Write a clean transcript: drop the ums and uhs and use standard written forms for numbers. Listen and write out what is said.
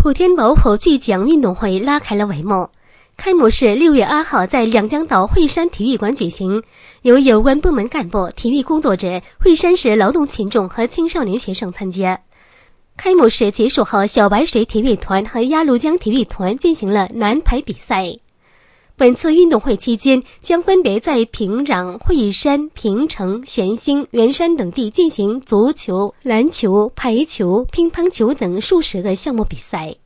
普天保火巨奖运动会拉开了帷幕。开幕式6月2号在两江岛惠山体育馆举行，由有关部门干部、体育工作者、惠山市劳动群众和青少年学生参加。开幕式结束后，小白水体育团和鸭绿江体育团进行了男排比赛。本次运动会期间将分别在平壤、惠山、平城、咸兴、元山等地进行足球、篮球、排球、乒乓球等数十个项目比赛。